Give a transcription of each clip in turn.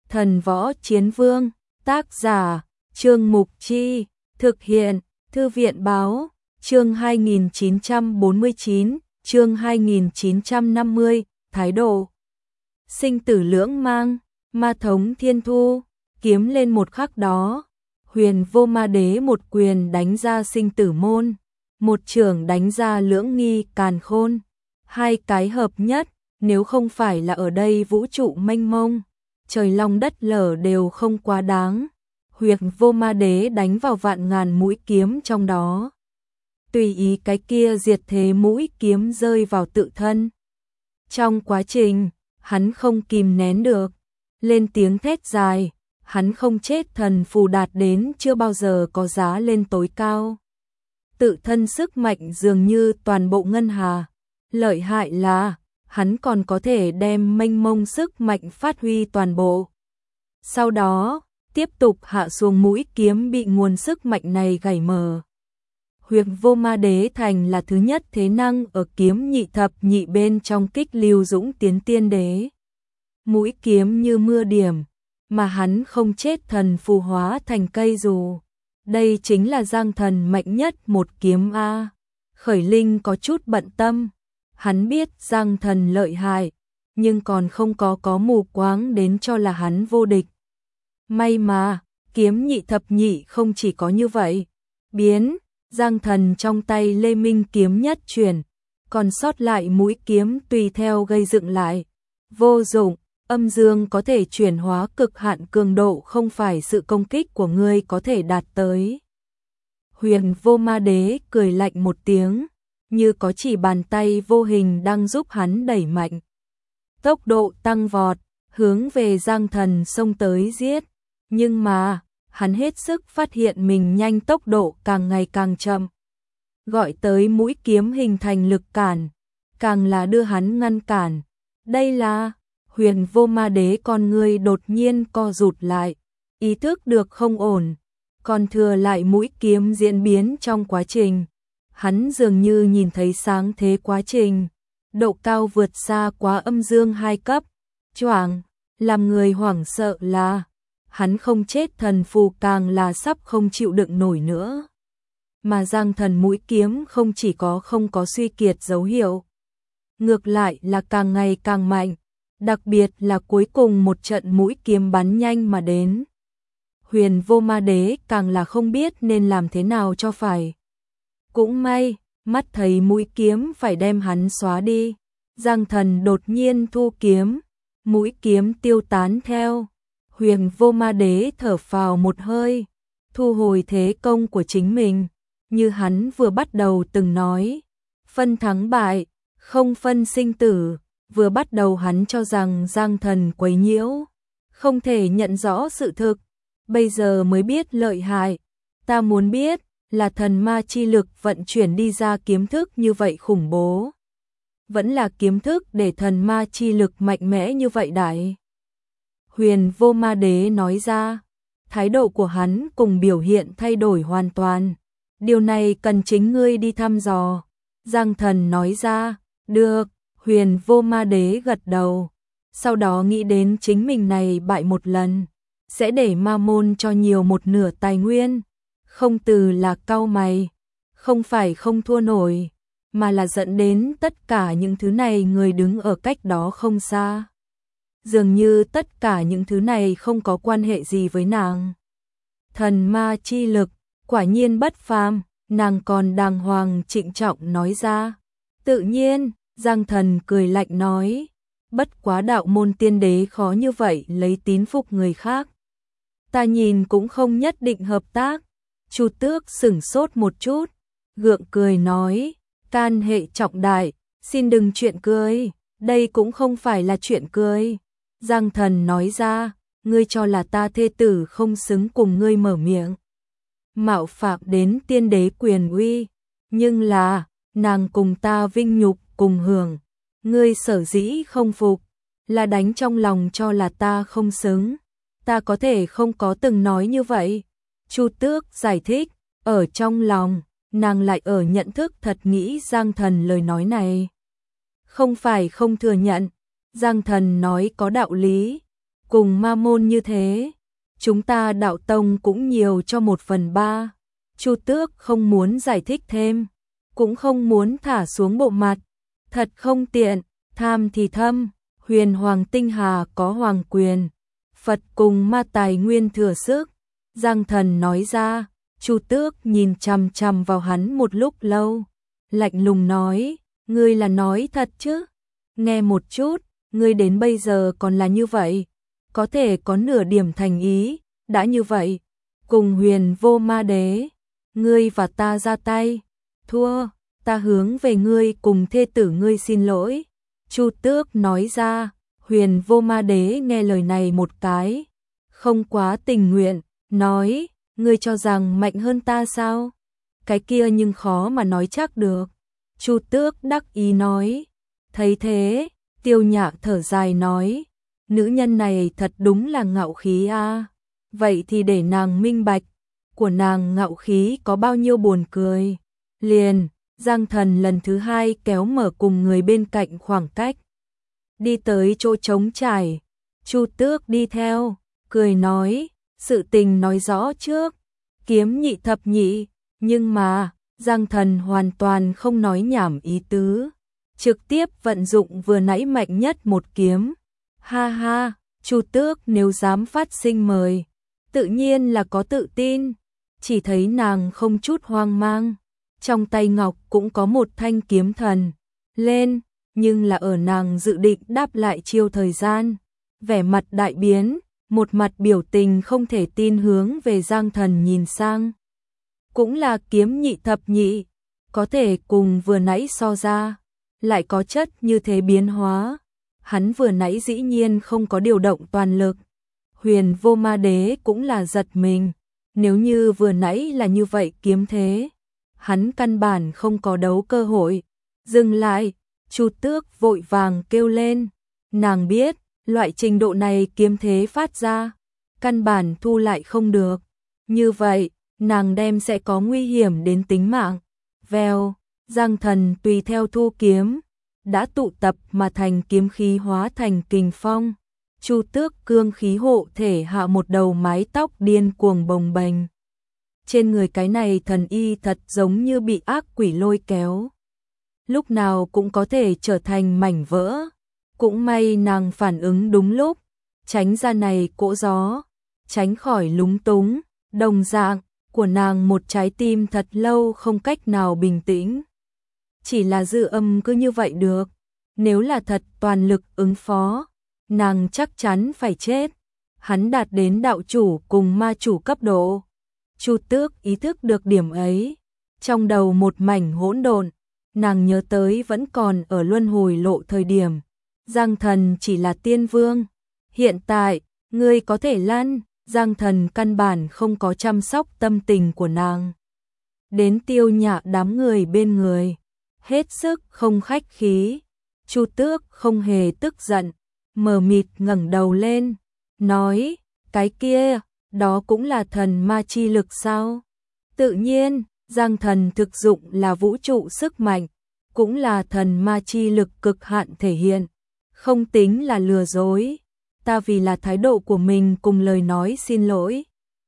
Thần Võ Chiến Vương, tác giả, Trương Mục Chi, thực hiện, Thư viện Báo, chương 2949, chương 2950, thái độ. Sinh tử lưỡng mang, ma thống thiên thu, kiếm lên một khắc đó. Huyền Vô Ma Đế một quyền đánh ra sinh tử môn, một chưởng đánh ra lưỡng nghi càn khôn. Hai cái hợp nhất, nếu không phải là ở đây vũ trụ mênh mông, trời long đất lở đều không quá đáng. Huyền Vô Ma Đế đánh vào vạn ngàn mũi kiếm trong đó. Tùy ý cái kia diệt thế mũi kiếm rơi vào tự thân. Trong quá trình, hắn không kìm nén được, lên tiếng thét dài, hắn không chết thần phù đạt đến chưa bao giờ có giá lên tối cao. Tự thân sức mạnh dường như toàn bộ ngân hà, lợi hại là, hắn còn có thể đem mênh mông sức mạnh phát huy toàn bộ. Sau đó, tiếp tục hạ xuống mũi kiếm bị nguồn sức mạnh này gảy mở. Huyền Vô Ma Đế thành là thứ nhất thế năng ở kiếm nhị thập nhị bên trong kích lưu dũng tiến tiên đế. Mũi kiếm như mưa điểm, mà hắn không chết thần phù hóa thành cây dù. Đây chính là Giang Thần mạnh nhất một kiếm A. Khởi Linh có chút bận tâm, hắn biết Giang Thần lợi hại, nhưng còn không có mù quáng đến cho là hắn vô địch. May mà, kiếm nhị thập nhị không chỉ có như vậy. Biến, Giang Thần trong tay Lê Minh kiếm nhất chuyển, còn sót lại mũi kiếm tùy theo gây dựng lại. Vô dụng, âm dương có thể chuyển hóa cực hạn cường độ không phải sự công kích của ngươi có thể đạt tới. Huyền Vô Ma Đế cười lạnh một tiếng, như có chỉ bàn tay vô hình đang giúp hắn đẩy mạnh. Tốc độ tăng vọt, hướng về Giang Thần xông tới giết. Nhưng mà, hắn hết sức phát hiện mình nhanh tốc độ càng ngày càng chậm. Gọi tới mũi kiếm hình thành lực cản, càng là đưa hắn ngăn cản. Đây là, Huyền Vô Ma Đế con ngươi đột nhiên co rụt lại, ý thức được không ổn, còn thừa lại mũi kiếm diễn biến trong quá trình. Hắn dường như nhìn thấy sáng thế quá trình, độ cao vượt xa quá âm dương 2 cấp, choảng, làm người hoảng sợ là, hắn không chết thần phù càng là sắp không chịu đựng nổi nữa. Mà Giang Thần mũi kiếm không chỉ không có suy kiệt dấu hiệu, ngược lại là càng ngày càng mạnh, đặc biệt là cuối cùng một trận mũi kiếm bắn nhanh mà đến. Huyền Vô Ma Đế càng là không biết nên làm thế nào cho phải. Cũng may, mắt thấy mũi kiếm phải đem hắn xóa đi, Giang Thần đột nhiên thu kiếm, mũi kiếm tiêu tán theo. Huyền Vô Ma Đế thở phào một hơi, thu hồi thế công của chính mình, như hắn vừa bắt đầu từng nói, phân thắng bại, không phân sinh tử. Vừa bắt đầu hắn cho rằng Giang Thần quấy nhiễu, không thể nhận rõ sự thực, bây giờ mới biết lợi hại. Ta muốn biết là thần ma chi lực vận chuyển đi ra kiếm thức như vậy khủng bố, vẫn là kiếm thức để thần ma chi lực mạnh mẽ như vậy đại. Huyền Vô Ma Đế nói ra, thái độ của hắn cùng biểu hiện thay đổi hoàn toàn. Điều này cần chính ngươi đi thăm dò. Giang Thần nói ra, được. Huyền Vô Ma Đế gật đầu, sau đó nghĩ đến chính mình này bại một lần, sẽ để ma môn cho nhiều một nửa tài nguyên. Không từ là cau mày, không phải không thua nổi, mà là dẫn đến tất cả những thứ này người đứng ở cách đó không xa. Dường như tất cả những thứ này không có quan hệ gì với nàng. Thần ma chi lực, quả nhiên bất phàm, nàng còn đàng hoàng trịnh trọng nói ra. Tự nhiên, Giang Thần cười lạnh nói, bất quá đạo môn tiên đế khó như vậy lấy tín phục người khác. Ta nhìn cũng không nhất định hợp tác. Chu Tước sửng sốt một chút, gượng cười nói, can hệ trọng đại, xin đừng chuyện cười, đây cũng không phải là chuyện cười. Giang Thần nói ra, ngươi cho là ta thê tử không xứng cùng ngươi mở miệng. Mạo phạm đến tiên đế quyền uy, nhưng là, nàng cùng ta vinh nhục cùng hưởng, ngươi sở dĩ không phục, là đánh trong lòng cho là ta không xứng. Ta có thể không có từng nói như vậy. Chu Tước giải thích, ở trong lòng, nàng lại ở nhận thức thật nghĩ Giang Thần lời nói này. Không phải không thừa nhận, Giang Thần nói có đạo lý, cùng ma môn như thế, chúng ta đạo tông cũng nhiều cho 1/3. Chu Tước không muốn giải thích thêm, cũng không muốn thả xuống bộ mặt, thật không tiện, tham thì thâm, Huyền Hoàng tinh hà có hoàng quyền, Phật cùng ma tài nguyên thừa sức. Giang Thần nói ra. Chu Tước nhìn chằm chằm vào hắn một lúc lâu, lạnh lùng nói, ngươi là nói thật chứ? Nghe một chút, ngươi đến bây giờ còn là như vậy, có thể có nửa điểm thành ý, đã như vậy, cùng Huyền Vô Ma Đế, ngươi và ta ra tay, thua, ta hướng về ngươi cùng thê tử ngươi xin lỗi. Chu Tước nói ra. Huyền Vô Ma Đế nghe lời này một cái, không quá tình nguyện, nói, ngươi cho rằng mạnh hơn ta sao? Cái kia nhưng khó mà nói chắc được. Chu Tước đắc ý nói. Thấy thế, Tiêu Nhạc thở dài nói, nữ nhân này thật đúng là ngạo khí a. Vậy thì để nàng minh bạch, của nàng ngạo khí có bao nhiêu buồn cười. Liền, Giang Thần lần thứ hai kéo mở cùng người bên cạnh khoảng cách, đi tới chỗ trống trải. Chu Tước đi theo, cười nói, sự tình nói rõ trước, kiếm nhị thập nhị, nhưng mà, Giang Thần hoàn toàn không nói nhảm ý tứ, trực tiếp vận dụng vừa nãy mạnh nhất một kiếm. Ha ha, Chu Tước nếu dám phát sinh mời, tự nhiên là có tự tin, chỉ thấy nàng không chút hoang mang, trong tay ngọc cũng có một thanh kiếm thần, lên, nhưng là ở nàng dự định đáp lại chiêu thời gian, vẻ mặt đại biến, một mặt biểu tình không thể tin hướng về Giang Thần nhìn sang. Cũng là kiếm nhị thập nhị, có thể cùng vừa nãy so ra, lại có chất như thế biến hóa. Hắn vừa nãy dĩ nhiên không có điều động toàn lực. Huyền Vô Ma Đế cũng là giật mình, nếu như vừa nãy là như vậy kiếm thế, hắn căn bản không có đấu cơ hội. Dừng lại, Chu Tước vội vàng kêu lên, nàng biết, loại trình độ này kiếm thế phát ra, căn bản thu lại không được. Như vậy, nàng đem sẽ có nguy hiểm đến tính mạng. Vèo, Giang Thần tùy theo thu kiếm, đã tụ tập mà thành kiếm khí hóa thành kình phong. Chu Tước cương khí hộ thể hạ một đầu mái tóc điên cuồng bồng bềnh. Trên người cái này thần y thật giống như bị ác quỷ lôi kéo, lúc nào cũng có thể trở thành mảnh vỡ. Cũng may nàng phản ứng đúng lúc, tránh ra này cỗ gió, tránh khỏi lúng túng. Đồng dạng, của nàng một trái tim thật lâu không cách nào bình tĩnh. Chỉ là dư âm cứ như vậy được, nếu là thật toàn lực ứng phó, nàng chắc chắn phải chết. Hắn đạt đến đạo chủ cùng ma chủ cấp độ. Chu Tước ý thức được điểm ấy, trong đầu một mảnh hỗn độn, nàng nhớ tới vẫn còn ở luân hồi lộ thời điểm, Giang Thần chỉ là tiên vương, hiện tại, ngươi có thể lăn. Giang Thần căn bản không có chăm sóc tâm tình của nàng. Đến Tiêu Nhạc đám người bên người, hết sức không khách khí. Chu Tước không hề tức giận, mờ mịt ngẩng đầu lên, nói, cái kia, đó cũng là thần ma chi lực sao? Tự nhiên, Giang Thần thực dụng là vũ trụ sức mạnh, cũng là thần ma chi lực cực hạn thể hiện, không tính là lừa dối. Ta vì là thái độ của mình cùng lời nói xin lỗi.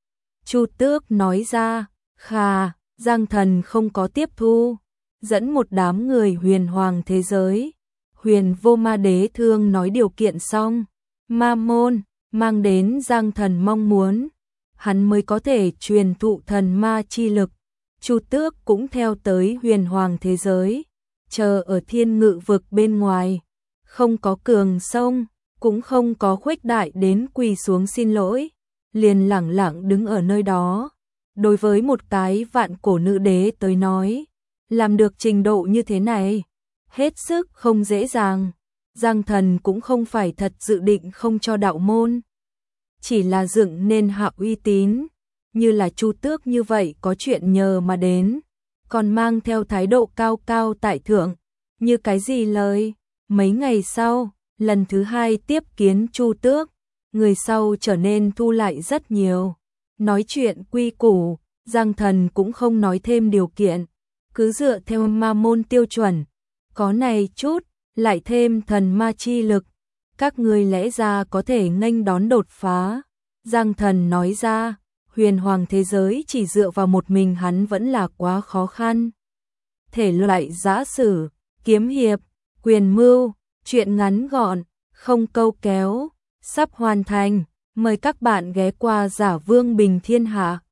Chu Tước nói ra. Khà, Giang Thần không có tiếp thu, dẫn một đám người huyền hoàng thế giới. Huyền Vô Ma Đế thương nói điều kiện xong, ma môn mang đến Giang Thần mong muốn, hắn mới có thể truyền thụ thần ma chi lực. Chu Tước cũng theo tới huyền hoàng thế giới, chờ ở thiên ngự vực bên ngoài, không có cường sông, cũng không có khuếch đại đến quỳ xuống xin lỗi, liền lẳng lặng đứng ở nơi đó. Đối với một cái vạn cổ nữ đế tới nói, làm được trình độ như thế này, hết sức không dễ dàng. Giang Thần cũng không phải thật dự định không cho đạo môn, chỉ là dựng nên hạ uy tín, như là Chu Tước như vậy có chuyện nhờ mà đến, còn mang theo thái độ cao cao tại thượng, như cái gì lời. Mấy ngày sau, lần thứ hai tiếp kiến Chu Tước, người sau trở nên thu lại rất nhiều. Nói chuyện quy củ, Giang Thần cũng không nói thêm điều kiện, cứ dựa theo ma môn tiêu chuẩn, có này chút, lại thêm thần ma chi lực, các ngươi lẽ ra có thể nghênh đón đột phá. Giang Thần nói ra, huyền hoàng thế giới chỉ dựa vào một mình hắn vẫn là quá khó khăn. Thể loại giã sử, kiếm hiệp, quyền mưu, truyện ngắn gọn, không câu kéo, sắp hoàn thành. Mời các bạn ghé qua Giả Vương Bình Thiên Hạ.